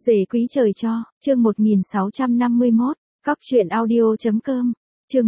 Rể quý trời cho, chương 1651, Cóc truyện audio.com, chương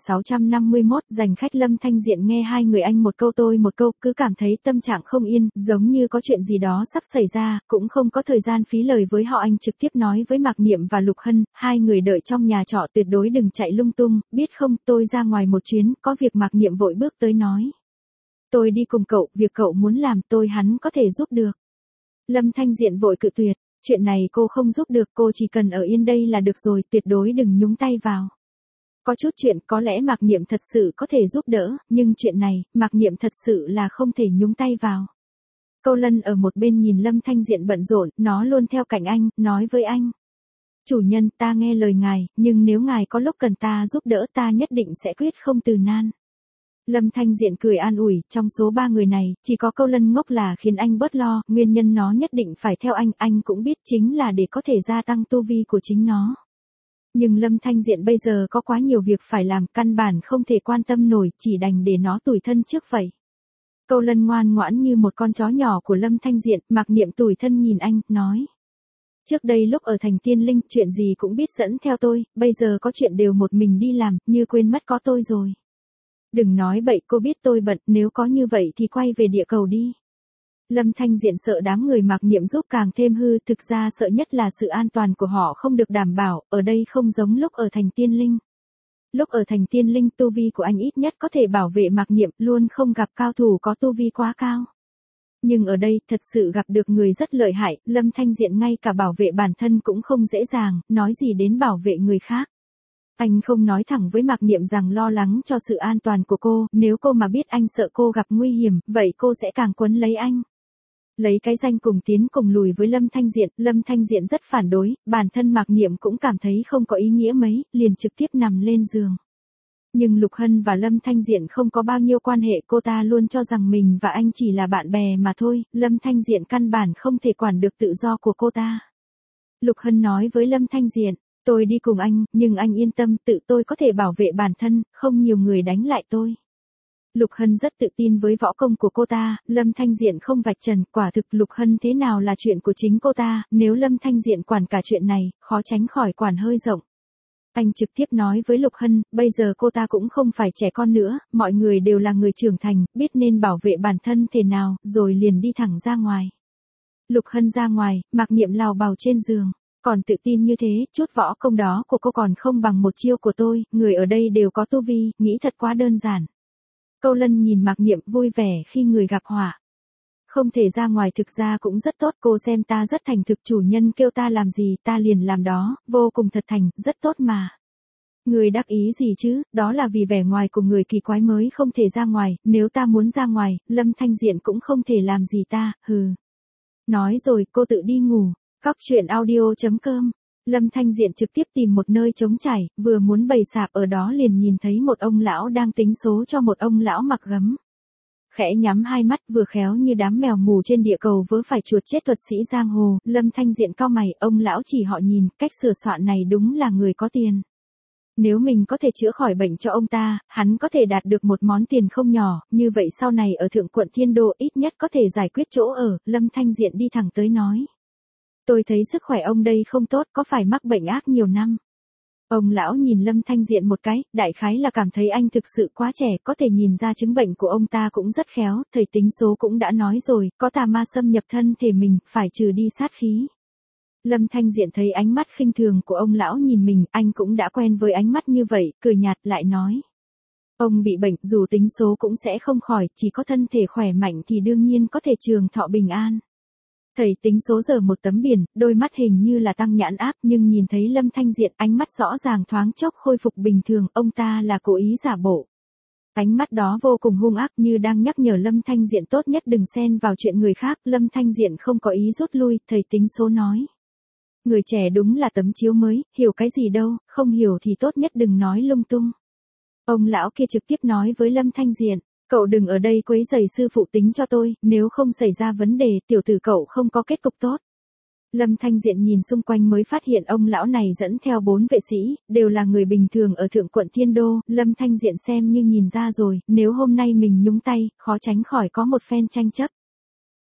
1651, dành khách Lâm Thanh Diện nghe hai người anh một câu tôi một câu, cứ cảm thấy tâm trạng không yên, giống như có chuyện gì đó sắp xảy ra, cũng không có thời gian phí lời với họ. Anh trực tiếp nói với Mạc Niệm và Lục Hân, hai người đợi trong nhà trọ tuyệt đối đừng chạy lung tung, biết không, tôi ra ngoài một chuyến, có việc. Mạc Niệm vội bước tới nói. Tôi đi cùng cậu, việc cậu muốn làm tôi hắn có thể giúp được. Lâm Thanh Diện vội cự tuyệt. Chuyện này cô không giúp được, cô chỉ cần ở yên đây là được rồi, tuyệt đối đừng nhúng tay vào. Có chút chuyện có lẽ Mạc Niệm thật sự có thể giúp đỡ, nhưng chuyện này, Mạc Niệm thật sự là không thể nhúng tay vào. Câu Lân ở một bên nhìn Lâm Thanh Diện bận rộn, nó luôn theo cạnh anh, nói với anh. Chủ nhân, ta nghe lời ngài, nhưng nếu ngài có lúc cần ta giúp đỡ ta nhất định sẽ quyết không từ nan. Lâm Thanh Diện cười an ủi, trong số ba người này, chỉ có Câu Lân ngốc là khiến anh bớt lo, nguyên nhân nó nhất định phải theo anh cũng biết chính là để có thể gia tăng tu vi của chính nó. Nhưng Lâm Thanh Diện bây giờ có quá nhiều việc phải làm, căn bản không thể quan tâm nổi, chỉ đành để nó tủi thân trước vậy. Câu Lân ngoan ngoãn như một con chó nhỏ của Lâm Thanh Diện, Mạc Niệm tủi thân nhìn anh, nói. Trước đây lúc ở thành Tiên Linh, chuyện gì cũng biết dẫn theo tôi, bây giờ có chuyện đều một mình đi làm, như quên mất có tôi rồi. Đừng nói bậy, cô biết tôi bận, nếu có như vậy thì quay về địa cầu đi. Lâm Thanh Diện sợ đám người Mạc Niệm giúp càng thêm hư, thực ra sợ nhất là sự an toàn của họ không được đảm bảo, ở đây không giống lúc ở thành Tiên Linh. Lúc ở thành Tiên Linh tu vi của anh ít nhất có thể bảo vệ Mạc Niệm, luôn không gặp cao thủ có tu vi quá cao. Nhưng ở đây thật sự gặp được người rất lợi hại, Lâm Thanh Diện ngay cả bảo vệ bản thân cũng không dễ dàng, nói gì đến bảo vệ người khác. Anh không nói thẳng với Mạc Niệm rằng lo lắng cho sự an toàn của cô, nếu cô mà biết anh sợ cô gặp nguy hiểm, vậy cô sẽ càng quấn lấy anh. Lấy cái danh cùng tiến cùng lùi với Lâm Thanh Diện rất phản đối, bản thân Mạc Niệm cũng cảm thấy không có ý nghĩa mấy, liền trực tiếp nằm lên giường. Nhưng Lục Hân và Lâm Thanh Diện không có bao nhiêu quan hệ, cô ta luôn cho rằng mình và anh chỉ là bạn bè mà thôi, Lâm Thanh Diện căn bản không thể quản được tự do của cô ta. Lục Hân nói với Lâm Thanh Diện. Tôi đi cùng anh, nhưng anh yên tâm, tự tôi có thể bảo vệ bản thân, không nhiều người đánh lại tôi. Lục Hân rất tự tin với võ công của cô ta, Lâm Thanh Diện không vạch trần, quả thực Lục Hân thế nào là chuyện của chính cô ta, nếu Lâm Thanh Diện quản cả chuyện này, khó tránh khỏi quản hơi rộng. Anh trực tiếp nói với Lục Hân, bây giờ cô ta cũng không phải trẻ con nữa, mọi người đều là người trưởng thành, biết nên bảo vệ bản thân thế nào, rồi liền đi thẳng ra ngoài. Lục Hân ra ngoài, Mạc Niệm lào bào trên giường. Còn tự tin như thế, chút võ công đó của cô còn không bằng một chiêu của tôi, người ở đây đều có tu vi, nghĩ thật quá đơn giản. Câu Lân nhìn Mạc Niệm vui vẻ khi người gặp họa. Không thể ra ngoài thực ra cũng rất tốt, cô xem ta rất thành thực, chủ nhân kêu ta làm gì ta liền làm đó, vô cùng thật thành, rất tốt mà. Người đắc ý gì chứ, đó là vì vẻ ngoài của người kỳ quái mới không thể ra ngoài, nếu ta muốn ra ngoài, Lâm Thanh Diện cũng không thể làm gì ta, hừ. Nói rồi cô tự đi ngủ. Cóc truyện audio.com, Lâm Thanh Diện trực tiếp tìm một nơi trống trải, vừa muốn bày sạp ở đó liền nhìn thấy một ông lão đang tính số cho một ông lão mặc gấm. Khẽ nhắm hai mắt vừa khéo như đám mèo mù trên địa cầu vớ phải chuột chết thuật sĩ giang hồ, Lâm Thanh Diện cau mày, ông lão chỉ họ nhìn, cách sửa soạn này đúng là người có tiền. Nếu mình có thể chữa khỏi bệnh cho ông ta, hắn có thể đạt được một món tiền không nhỏ, như vậy sau này ở Thượng Quận Thiên Đô ít nhất có thể giải quyết chỗ ở, Lâm Thanh Diện đi thẳng tới nói. Tôi thấy sức khỏe ông đây không tốt, có phải mắc bệnh ác nhiều năm. Ông lão nhìn Lâm Thanh Diện một cái, đại khái là cảm thấy anh thực sự quá trẻ, có thể nhìn ra chứng bệnh của ông ta cũng rất khéo, thầy tính số cũng đã nói rồi, có tà ma xâm nhập thân thể mình, phải trừ đi sát khí. Lâm Thanh Diện thấy ánh mắt khinh thường của ông lão nhìn mình, anh cũng đã quen với ánh mắt như vậy, cười nhạt lại nói. Ông bị bệnh, dù tính số cũng sẽ không khỏi, chỉ có thân thể khỏe mạnh thì đương nhiên có thể trường thọ bình an. Thầy tính số giờ một tấm biển, đôi mắt hình như là tăng nhãn áp nhưng nhìn thấy Lâm Thanh Diện ánh mắt rõ ràng thoáng chốc khôi phục bình thường, ông ta là cố ý giả bộ. Ánh mắt đó vô cùng hung ác như đang nhắc nhở Lâm Thanh Diện tốt nhất đừng xen vào chuyện người khác, Lâm Thanh Diện không có ý rút lui, thầy tính số nói. Người trẻ đúng là tấm chiếu mới, hiểu cái gì đâu, không hiểu thì tốt nhất đừng nói lung tung. Ông lão kia trực tiếp nói với Lâm Thanh Diện. Cậu đừng ở đây quấy rầy sư phụ tính cho tôi, nếu không xảy ra vấn đề, tiểu tử cậu không có kết cục tốt. Lâm Thanh Diện nhìn xung quanh mới phát hiện ông lão này dẫn theo 4 vệ sĩ, đều là người bình thường ở Thượng Quận Thiên Đô, Lâm Thanh Diện xem như nhìn ra rồi, nếu hôm nay mình nhúng tay, khó tránh khỏi có một phen tranh chấp.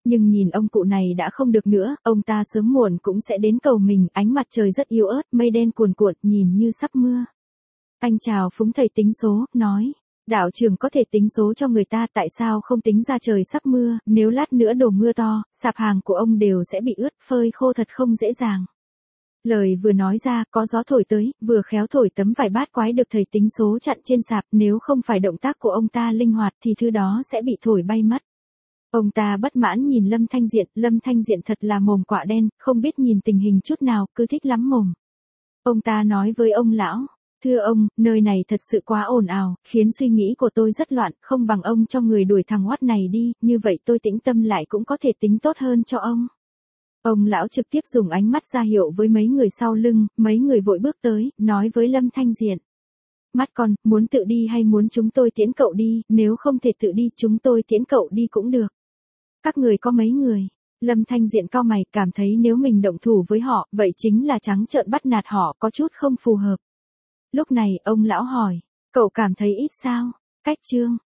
Nhưng nhìn ông cụ này đã không được nữa, ông ta sớm muộn cũng sẽ đến cầu mình, ánh mặt trời rất yếu ớt, mây đen cuồn cuộn, nhìn như sắp mưa. Anh chào phúng thầy tính số, nói, đạo trưởng có thể tính số cho người ta, tại sao không tính ra trời sắp mưa, nếu lát nữa đổ mưa to, sạp hàng của ông đều sẽ bị ướt, phơi khô thật không dễ dàng. Lời vừa nói ra, có gió thổi tới, vừa khéo thổi tấm vải bát quái được thầy tính số chặn trên sạp, nếu không phải động tác của ông ta linh hoạt thì thứ đó sẽ bị thổi bay mất. Ông ta bất mãn nhìn Lâm Thanh Diện thật là mồm quạ đen, không biết nhìn tình hình chút nào, cứ thích lắm mồm. Ông ta nói với ông lão, thưa ông, nơi này thật sự quá ồn ào, khiến suy nghĩ của tôi rất loạn, không bằng ông cho người đuổi thằng oát này đi, như vậy tôi tĩnh tâm lại cũng có thể tính tốt hơn cho ông. Ông lão trực tiếp dùng ánh mắt ra hiệu với mấy người sau lưng, mấy người vội bước tới, nói với Lâm Thanh Diện. Mắt con, muốn tự đi hay muốn chúng tôi tiễn cậu đi, nếu không thể tự đi chúng tôi tiễn cậu đi cũng được. Các người có mấy người? Lâm Thanh Diện cau mày, cảm thấy nếu mình động thủ với họ, vậy chính là trắng trợn bắt nạt họ, có chút không phù hợp. Lúc này, ông lão hỏi, cậu cảm thấy ít sao? Cách chương